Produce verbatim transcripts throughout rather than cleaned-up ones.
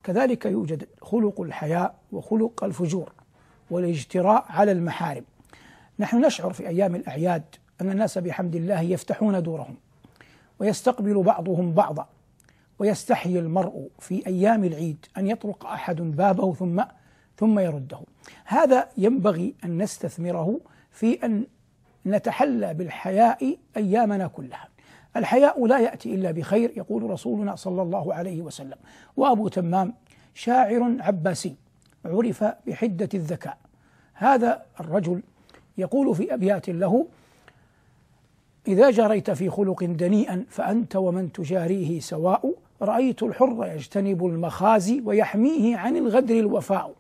كذلك يوجد خلق الحياء وخلق الفجور والاجتراء على المحارم. نحن نشعر في أيام الأعياد أن الناس بحمد الله يفتحون دورهم ويستقبل بعضهم بعضا، ويستحيي المرء في أيام العيد أن يطرق أحد بابه ثم ثم يرده. هذا ينبغي أن نستثمره في أن نتحلى بالحياء أيامنا كلها. الحياء لا يأتي إلا بخير، يقول رسولنا صلى الله عليه وسلم. وأبو تمام شاعر عباسي عرف بحدة الذكاء. هذا الرجل يقول في أبيات له: إذا جريت في خلق دنيئا فأنت ومن تجاريه سواء، رأيت الحر يجتنب المخازي ويحميه عن الغدر الوفاء.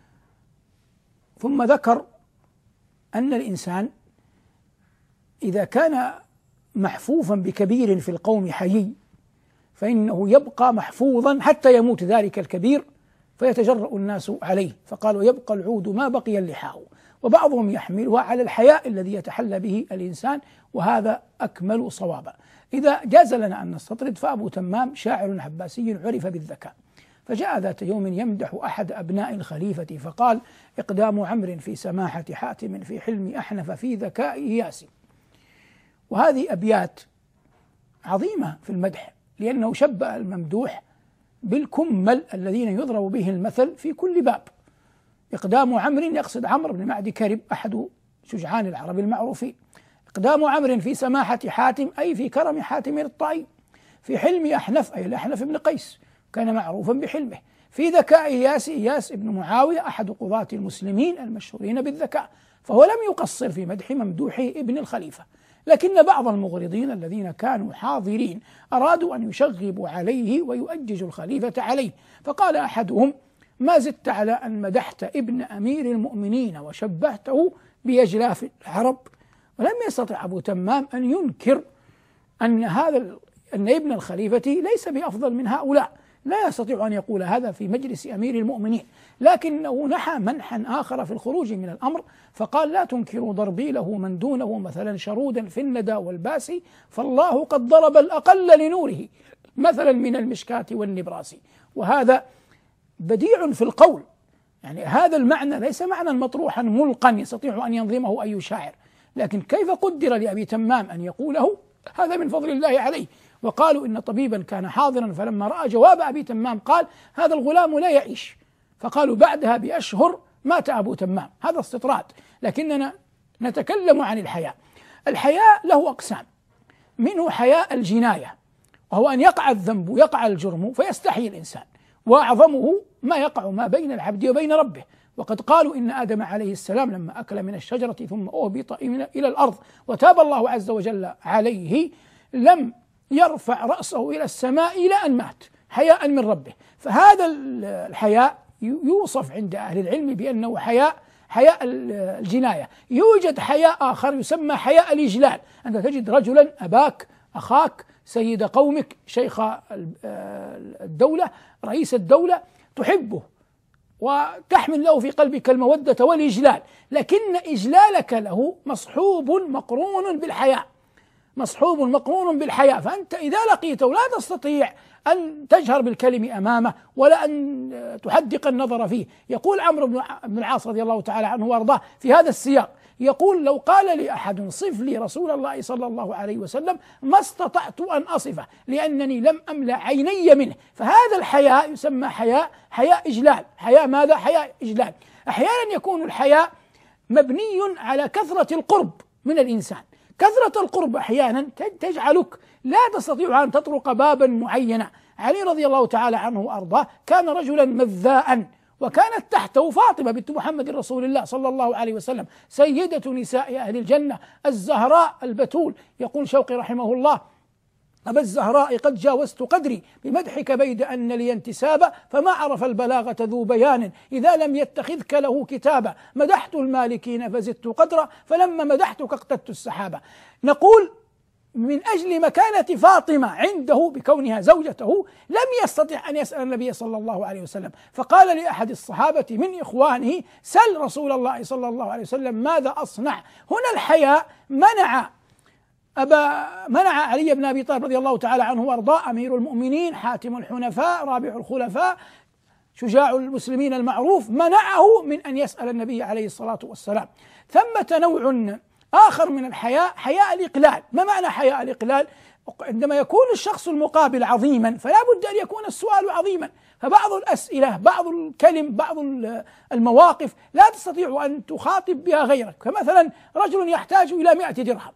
ثم ذكر أن الإنسان إذا كان محفوفا بكبير في القوم حيي فإنه يبقى محفوظا حتى يموت ذلك الكبير فيتجرأ الناس عليه، فقالوا: يبقى العود ما بقي اللحاء. وبعضهم يحملها على الحياء الذي يتحلى به الإنسان، وهذا أكمل صوابا. إذا جاز لنا أن نستطرد، فأبو تمام شاعر عباسي عرف بالذكاء، فجاء ذات يوم يمدح أحد أبناء الخليفة فقال: إقدام عمرو في سماحة حاتم، في حلم أحنف، في ذكائه ياسي. وهذه أبيات عظيمة في المدح، لأنه شبه الممدوح بالكمل الذين يضرب به المثل في كل باب. إقدام عمرو يقصد عمرو بن معد كرب أحد شجعان العرب المعروفين. إقدام عمرو في سماحة حاتم أي في كرم حاتم الطائي. في حلم أحنف أي الأحنف بن قيس كان معروفا بحلمه. في ذكاء إياس إياس بن معاوية أحد قضاة المسلمين المشهورين بالذكاء. فهو لم يقصر في مدح ممدوحه ابن الخليفة، لكن بعض المغرضين الذين كانوا حاضرين أرادوا أن يشغبوا عليه ويؤججوا الخليفة عليه، فقال أحدهم: ما زدت على أن مدحت ابن أمير المؤمنين وشبهته بيجلاف العرب. ولم يستطع أبو تمام أن ينكر أن هذا أن ابن الخليفة ليس بأفضل من هؤلاء، لا يستطيع أن يقول هذا في مجلس أمير المؤمنين، لكنه نحى منحا آخر في الخروج من الأمر، فقال: لا تنكروا ضربي له من دونه مثلا شرودا في الندى والباس، فالله قد ضرب الأقل لنوره مثلا من المشكاة والنبراس. وهذا بديع في القول، يعني هذا المعنى ليس معنى مطروحا ملقا يستطيع أن ينظمه أي شاعر، لكن كيف قدر لأبي تمام أن يقوله؟ هذا من فضل الله عليه. وقالوا إن طبيبا كان حاضرا فلما رأى جواب أبي تمام قال: هذا الغلام لا يعيش. فقالوا بعدها بأشهر مات أبو تمام. هذا استطراد، لكننا نتكلم عن الحياء. الحياء له أقسام، منه حياء الجناية، وهو أن يقع الذنب ويقع الجرم فيستحي الإنسان، وأعظمه ما يقع ما بين العبد وبين ربه. وقد قالوا إن آدم عليه السلام لما أكل من الشجرة ثم أهبط إلى الأرض وتاب الله عز وجل عليه لم يرفع رأسه إلى السماء إلى أن مات حياء من ربه. فهذا الحياء يوصف عند أهل العلم بأنه حياء حياء الجناية. يوجد حياء آخر يسمى حياء الإجلال، أنت تجد رجلا أباك أخاك سيد قومك شيخ الدولة رئيس الدولة تحبه وتحمل له في قلبك المودة والإجلال، لكن إجلالك له مصحوب مقرون بالحياء مصحوب مقرون بالحياء فأنت إذا لقيته لا تستطيع أن تجهر بالكلم أمامه ولا أن تحدق النظر فيه. يقول عمرو بن العاص رضي الله تعالى عنه وأرضاه في هذا السياق، يقول: لو قال لي أحد صف لي رسول الله صلى الله عليه وسلم ما استطعت أن أصفه لأنني لم أملأ عيني منه. فهذا الحياء يسمى حياء حياء إجلال. حياء ماذا؟ حياء إجلال. أحيانا يكون الحياء مبني على كثرة القرب من الإنسان. كثرة القرب أحيانا تجعلك لا تستطيع أن تطرق بابا معينا. علي رضي الله تعالى عنه وأرضاه كان رجلا مذاء، وكانت تحته فاطمة بنت محمد رسول الله صلى الله عليه وسلم سيدة نساء أهل الجنة الزهراء البتول. يقول شوقي رحمه الله: أبا الزهراء قد جاوزت قدري بمدحك بيد أن لي انتسابا، فما عرف البلاغة ذو بيان إذا لم يتخذك له كتابا، مدحت المالكين فزدت قدرا فلما مدحتك اقتدت السحابة. نقول من أجل مكانة فاطمة عنده بكونها زوجته لم يستطع أن يسأل النبي صلى الله عليه وسلم، فقال لأحد الصحابة من إخوانه: سل رسول الله صلى الله عليه وسلم ماذا أصنع. هنا الحياء منع أبا منع علي بن أبي طالب رضي الله تعالى عنه وأرضاه أمير المؤمنين حاتم الحنفاء رابع الخلفاء شجاع المسلمين المعروف منعه من أن يسأل النبي عليه الصلاة والسلام. ثمة نوع آخر من الحياء، حياء الإقلال. ما معنى حياء الإقلال؟ عندما يكون الشخص المقابل عظيما فلا بد أن يكون السؤال عظيما، فبعض الأسئلة، بعض الكلم، بعض المواقف لا تستطيع أن تخاطب بها غيرك. فمثلا رجل يحتاج إلى مئة درهم،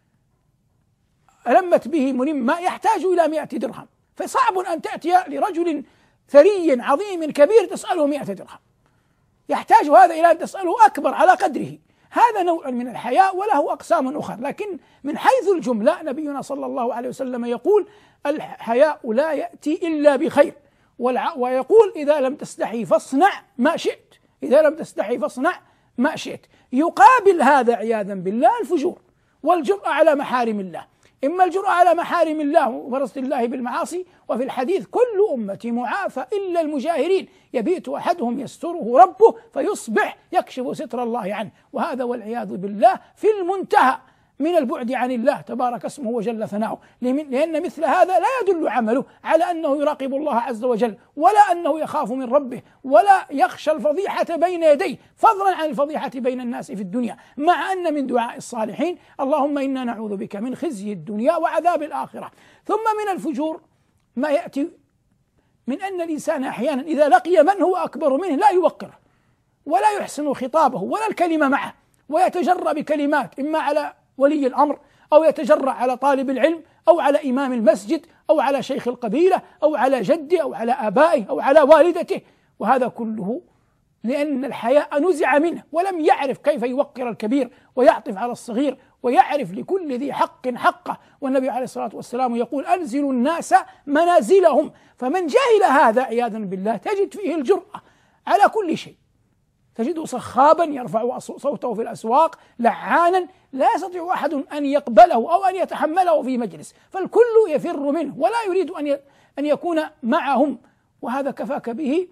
ألمت به ملمة يحتاج إلى مئة درهم، فصعب أن تأتي لرجل ثري عظيم كبير تسأله مئة درهم، يحتاج هذا إلى أن تسأله أكبر على قدره. هذا نوع من الحياء وله أقسام أخرى، لكن من حيث الجملة نبينا صلى الله عليه وسلم يقول الحياء لا يأتي إلا بخير، ويقول إذا لم تستحي فاصنع ما شئت، إذا لم تستحي فاصنع ما شئت. يقابل هذا عياذا بالله الفجور والجرأة على محارم الله، إما الجرأة على محارم الله ورزق الله بالمعاصي، وفي الحديث كل أمتي معافى إلا المجاهرين، يبيت أحدهم يستره ربه فيصبح يكشف ستر الله عنه، وهذا والعياذ بالله في المنتهى من البعد عن الله تبارك اسمه وجل ثناؤه، لأن مثل هذا لا يدل عمله على أنه يراقب الله عز وجل، ولا أنه يخاف من ربه، ولا يخشى الفضيحة بين يديه، فضلا عن الفضيحة بين الناس في الدنيا. مع أن من دعاء الصالحين اللهم إنا نعوذ بك من خزي الدنيا وعذاب الآخرة. ثم من الفجور ما يأتي من أن الإنسان أحيانا إذا لقي من هو أكبر منه لا يوقره ولا يحسن خطابه ولا الكلمة معه، ويتجرأ بكلمات إما على ولي الأمر، أو يتجرأ على طالب العلم، أو على إمام المسجد، أو على شيخ القبيلة، أو على جده، أو على آبائه، أو على والدته، وهذا كله لأن الحياء نزع منه ولم يعرف كيف يوقر الكبير ويعطف على الصغير ويعرف لكل ذي حق حقه. والنبي عليه الصلاة والسلام يقول أنزلوا الناس منازلهم، فمن جهل هذا عياذا بالله تجد فيه الجرأة على كل شيء، تجده صخابا يرفع صوته في الأسواق، لعانا لا يستطيع أحد أن يقبله أو أن يتحمله في مجلس، فالكل يفر منه ولا يريد أن أن يكون معهم، وهذا كفاك به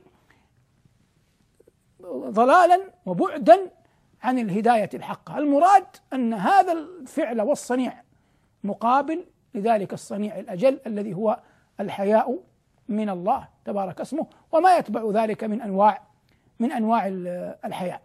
ضلالا وبعدا عن الهداية الحقة. المراد أن هذا الفعل والصنيع مقابل لذلك الصنيع الأجل الذي هو الحياء من الله تبارك اسمه، وما يتبع ذلك من أنواع من أنواع الحياء.